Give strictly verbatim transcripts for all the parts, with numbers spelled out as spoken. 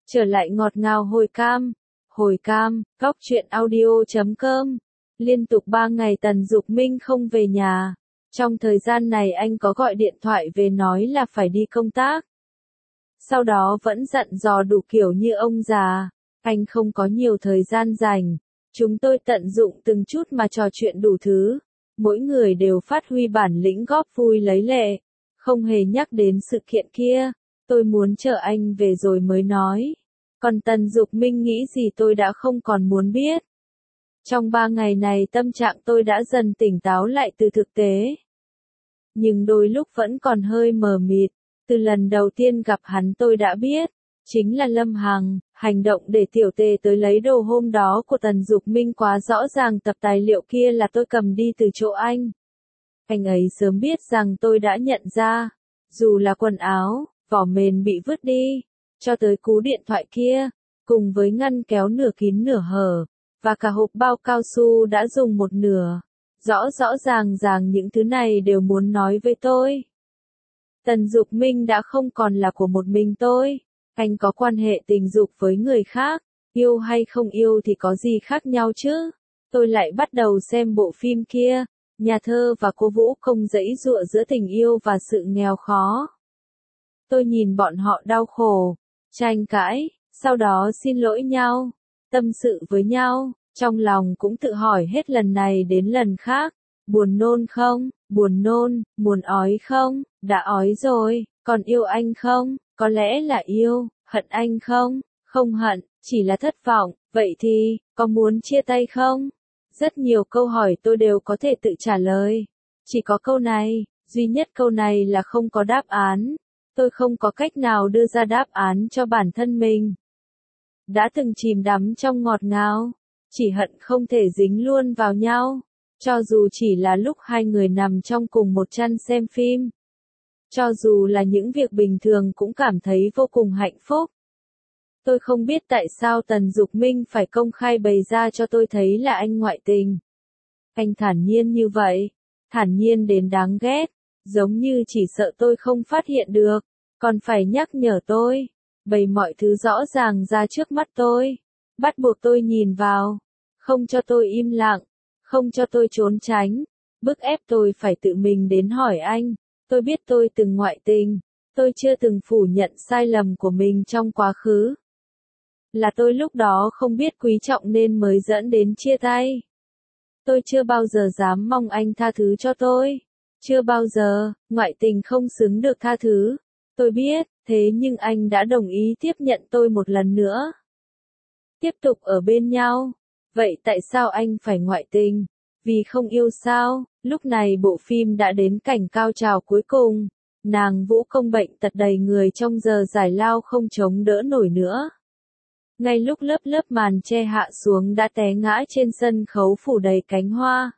Trở lại ngọt ngào hồi cam. Hồi cam, góc truyện audio chấm com. Liên tục ba ngày Tần Dục Minh không về nhà. Trong thời gian này anh có gọi điện thoại về nói là phải đi công tác. Sau đó vẫn dặn dò đủ kiểu như ông già. Anh không có nhiều thời gian rảnh. Chúng tôi tận dụng từng chút mà trò chuyện đủ thứ. Mỗi người đều phát huy bản lĩnh góp vui lấy lệ. Không hề nhắc đến sự kiện kia. Tôi muốn chờ anh về rồi mới nói. Còn Tần Dục Minh nghĩ gì tôi đã không còn muốn biết. Trong ba ngày này tâm trạng tôi đã dần tỉnh táo lại từ thực tế. Nhưng đôi lúc vẫn còn hơi mờ mịt. Từ lần đầu tiên gặp hắn tôi đã biết. Chính là Lâm Hằng. Hành động để tiểu tề tới lấy đồ hôm đó của Tần Dục Minh quá rõ ràng. Tập tài liệu kia là tôi cầm đi từ chỗ anh. Anh ấy sớm biết rằng tôi đã nhận ra. Dù là quần áo, vỏ mền bị vứt đi, cho tới cú điện thoại kia, cùng với ngăn kéo nửa kín nửa hở, và cả hộp bao cao su đã dùng một nửa. Rõ rõ ràng ràng những thứ này đều muốn nói với tôi. Tần Dục Minh đã không còn là của một mình tôi. Anh có quan hệ tình dục với người khác, yêu hay không yêu thì có gì khác nhau chứ. Tôi lại bắt đầu xem bộ phim kia, nhà thơ và cô Vũ Công giãy giụa giữa tình yêu và sự nghèo khó. Tôi nhìn bọn họ đau khổ, tranh cãi, sau đó xin lỗi nhau, tâm sự với nhau, trong lòng cũng tự hỏi hết lần này đến lần khác, buồn nôn không, buồn nôn, muốn ói không, đã ói rồi, còn yêu anh không, có lẽ là yêu, hận anh không, không hận, chỉ là thất vọng, vậy thì, có muốn chia tay không? Rất nhiều câu hỏi tôi đều có thể tự trả lời. Chỉ có câu này, duy nhất câu này là không có đáp án. Tôi không có cách nào đưa ra đáp án cho bản thân mình. Đã từng chìm đắm trong ngọt ngào, chỉ hận không thể dính luôn vào nhau. Cho dù chỉ là lúc hai người nằm trong cùng một chăn xem phim. Cho dù là những việc bình thường cũng cảm thấy vô cùng hạnh phúc. Tôi không biết tại sao Tần Dục Minh phải công khai bày ra cho tôi thấy là anh ngoại tình. Anh thản nhiên như vậy, thản nhiên đến đáng ghét, giống như chỉ sợ tôi không phát hiện được, còn phải nhắc nhở tôi, bày mọi thứ rõ ràng ra trước mắt tôi, bắt buộc tôi nhìn vào, không cho tôi im lặng, không cho tôi trốn tránh, bức ép tôi phải tự mình đến hỏi anh. Tôi biết tôi từng ngoại tình, tôi chưa từng phủ nhận sai lầm của mình trong quá khứ. Là tôi lúc đó không biết quý trọng nên mới dẫn đến chia tay. Tôi chưa bao giờ dám mong anh tha thứ cho tôi. Chưa bao giờ, ngoại tình không xứng được tha thứ. Tôi biết, thế nhưng anh đã đồng ý tiếp nhận tôi một lần nữa. Tiếp tục ở bên nhau. Vậy tại sao anh phải ngoại tình? Vì không yêu sao? Lúc này bộ phim đã đến cảnh cao trào cuối cùng. Nàng Vũ Công bệnh tật đầy người trong giờ giải lao không chống đỡ nổi nữa. Ngay lúc lớp lớp màn che hạ xuống đã té ngã trên sân khấu phủ đầy cánh hoa.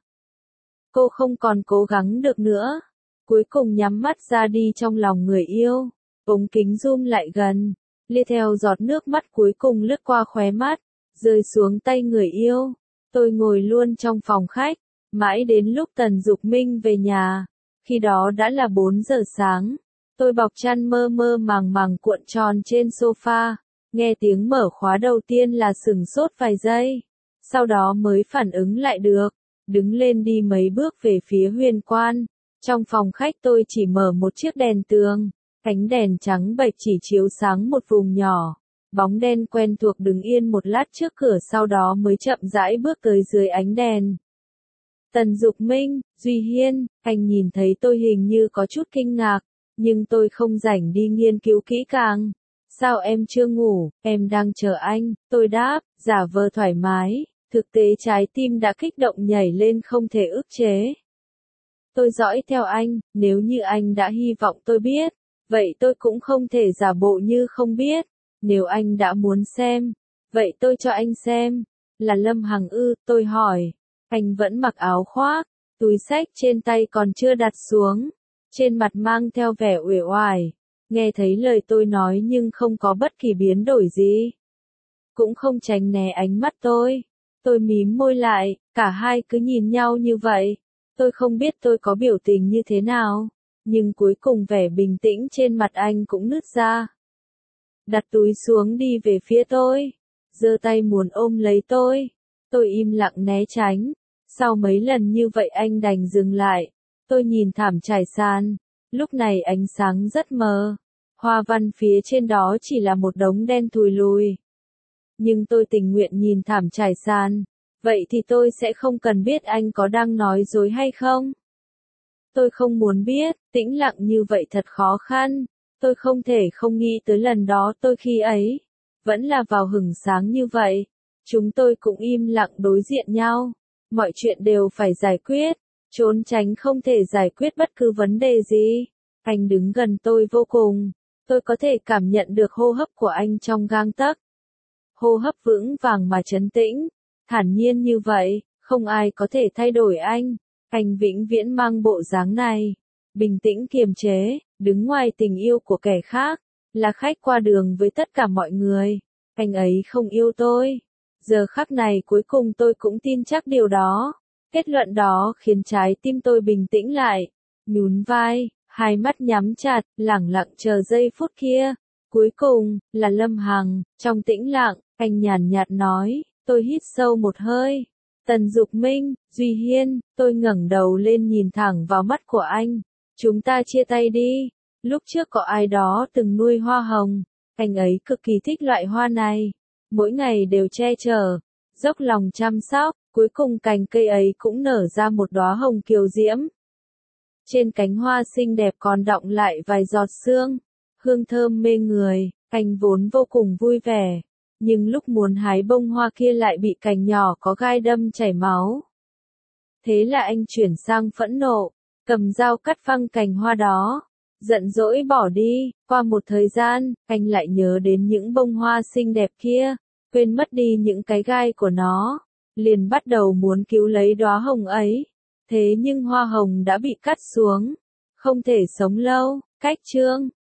Cô không còn cố gắng được nữa. Cuối cùng nhắm mắt ra đi trong lòng người yêu. Ống kính zoom lại gần. Lia theo giọt nước mắt cuối cùng lướt qua khóe mắt. Rơi xuống tay người yêu. Tôi ngồi luôn trong phòng khách. Mãi đến lúc Tần Dục Minh về nhà. Khi đó đã là bốn giờ sáng. Tôi bọc chăn mơ mơ màng màng cuộn tròn trên sofa. Nghe tiếng mở khóa đầu tiên là sửng sốt vài giây. Sau đó mới phản ứng lại được. Đứng lên đi mấy bước về phía huyền quan. Trong phòng khách tôi chỉ mở một chiếc đèn tường. Ánh đèn trắng bệch chỉ chiếu sáng một vùng nhỏ. Bóng đen quen thuộc đứng yên một lát trước cửa sau đó mới chậm rãi bước tới dưới ánh đèn. Tần Dục Minh, Duy Hiên, anh nhìn thấy tôi hình như có chút kinh ngạc. Nhưng tôi không rảnh đi nghiên cứu kỹ càng. Sao em chưa ngủ, em đang chờ anh, tôi đáp, giả vờ thoải mái, thực tế trái tim đã kích động nhảy lên không thể ức chế. Tôi dõi theo anh, nếu như anh đã hy vọng tôi biết, vậy tôi cũng không thể giả bộ như không biết, nếu anh đã muốn xem, vậy tôi cho anh xem, là Lâm Hằng ư, tôi hỏi, anh vẫn mặc áo khoác, túi xách trên tay còn chưa đặt xuống, trên mặt mang theo vẻ uể oải. Nghe thấy lời tôi nói nhưng không có bất kỳ biến đổi gì. Cũng không tránh né ánh mắt tôi. Tôi mím môi lại, cả hai cứ nhìn nhau như vậy. Tôi không biết tôi có biểu tình như thế nào. Nhưng cuối cùng vẻ bình tĩnh trên mặt anh cũng nứt ra. đặt túi xuống đi về phía tôi, giơ tay muốn ôm lấy tôi. Tôi im lặng né tránh. Sau mấy lần như vậy anh đành dừng lại. Tôi nhìn thảm trải sàn. Lúc này ánh sáng rất mờ. Hoa văn phía trên đó chỉ là một đống đen thùi lùi. Nhưng tôi tình nguyện nhìn thảm trải sàn. Vậy thì tôi sẽ không cần biết anh có đang nói dối hay không. Tôi không muốn biết, tĩnh lặng như vậy thật khó khăn. Tôi không thể không nghĩ tới lần đó tôi khi ấy. Vẫn là vào hửng sáng như vậy. Chúng tôi cũng im lặng đối diện nhau. Mọi chuyện đều phải giải quyết. Trốn tránh không thể giải quyết bất cứ vấn đề gì. Anh đứng gần tôi vô cùng. Tôi có thể cảm nhận được hô hấp của anh trong gang tấc. Hô hấp vững vàng mà trấn tĩnh. Thản nhiên như vậy, không ai có thể thay đổi anh. Anh vĩnh viễn mang bộ dáng này. Bình tĩnh kiềm chế, đứng ngoài tình yêu của kẻ khác. Là khách qua đường với tất cả mọi người. Anh ấy không yêu tôi. Giờ khắc này cuối cùng tôi cũng tin chắc điều đó. Kết luận đó khiến trái tim tôi bình tĩnh lại. Nhún vai, hai mắt nhắm chặt, lẳng lặng chờ giây phút kia. Cuối cùng, là Lâm Hằng, trong tĩnh lặng, anh nhàn nhạt nói, tôi hít sâu một hơi. Tần Dục Minh, Duy Hiên, tôi ngẩng đầu lên nhìn thẳng vào mắt của anh. Chúng ta chia tay đi. Lúc trước có ai đó từng nuôi hoa hồng. Anh ấy cực kỳ thích loại hoa này. Mỗi ngày đều che chở, dốc lòng chăm sóc, cuối cùng cành cây ấy cũng nở ra một đóa hồng kiều diễm. Trên cánh hoa xinh đẹp còn đọng lại vài giọt sương, hương thơm mê người, anh vốn vô cùng vui vẻ. Nhưng lúc muốn hái bông hoa kia lại bị cành nhỏ có gai đâm chảy máu. Thế là anh chuyển sang phẫn nộ, cầm dao cắt phăng cành hoa đó. Giận dỗi bỏ đi, qua một thời gian, anh lại nhớ đến những bông hoa xinh đẹp kia, quên mất đi những cái gai của nó, liền bắt đầu muốn cứu lấy đóa hồng ấy. Thế nhưng hoa hồng đã bị cắt xuống, không thể sống lâu. Cách chương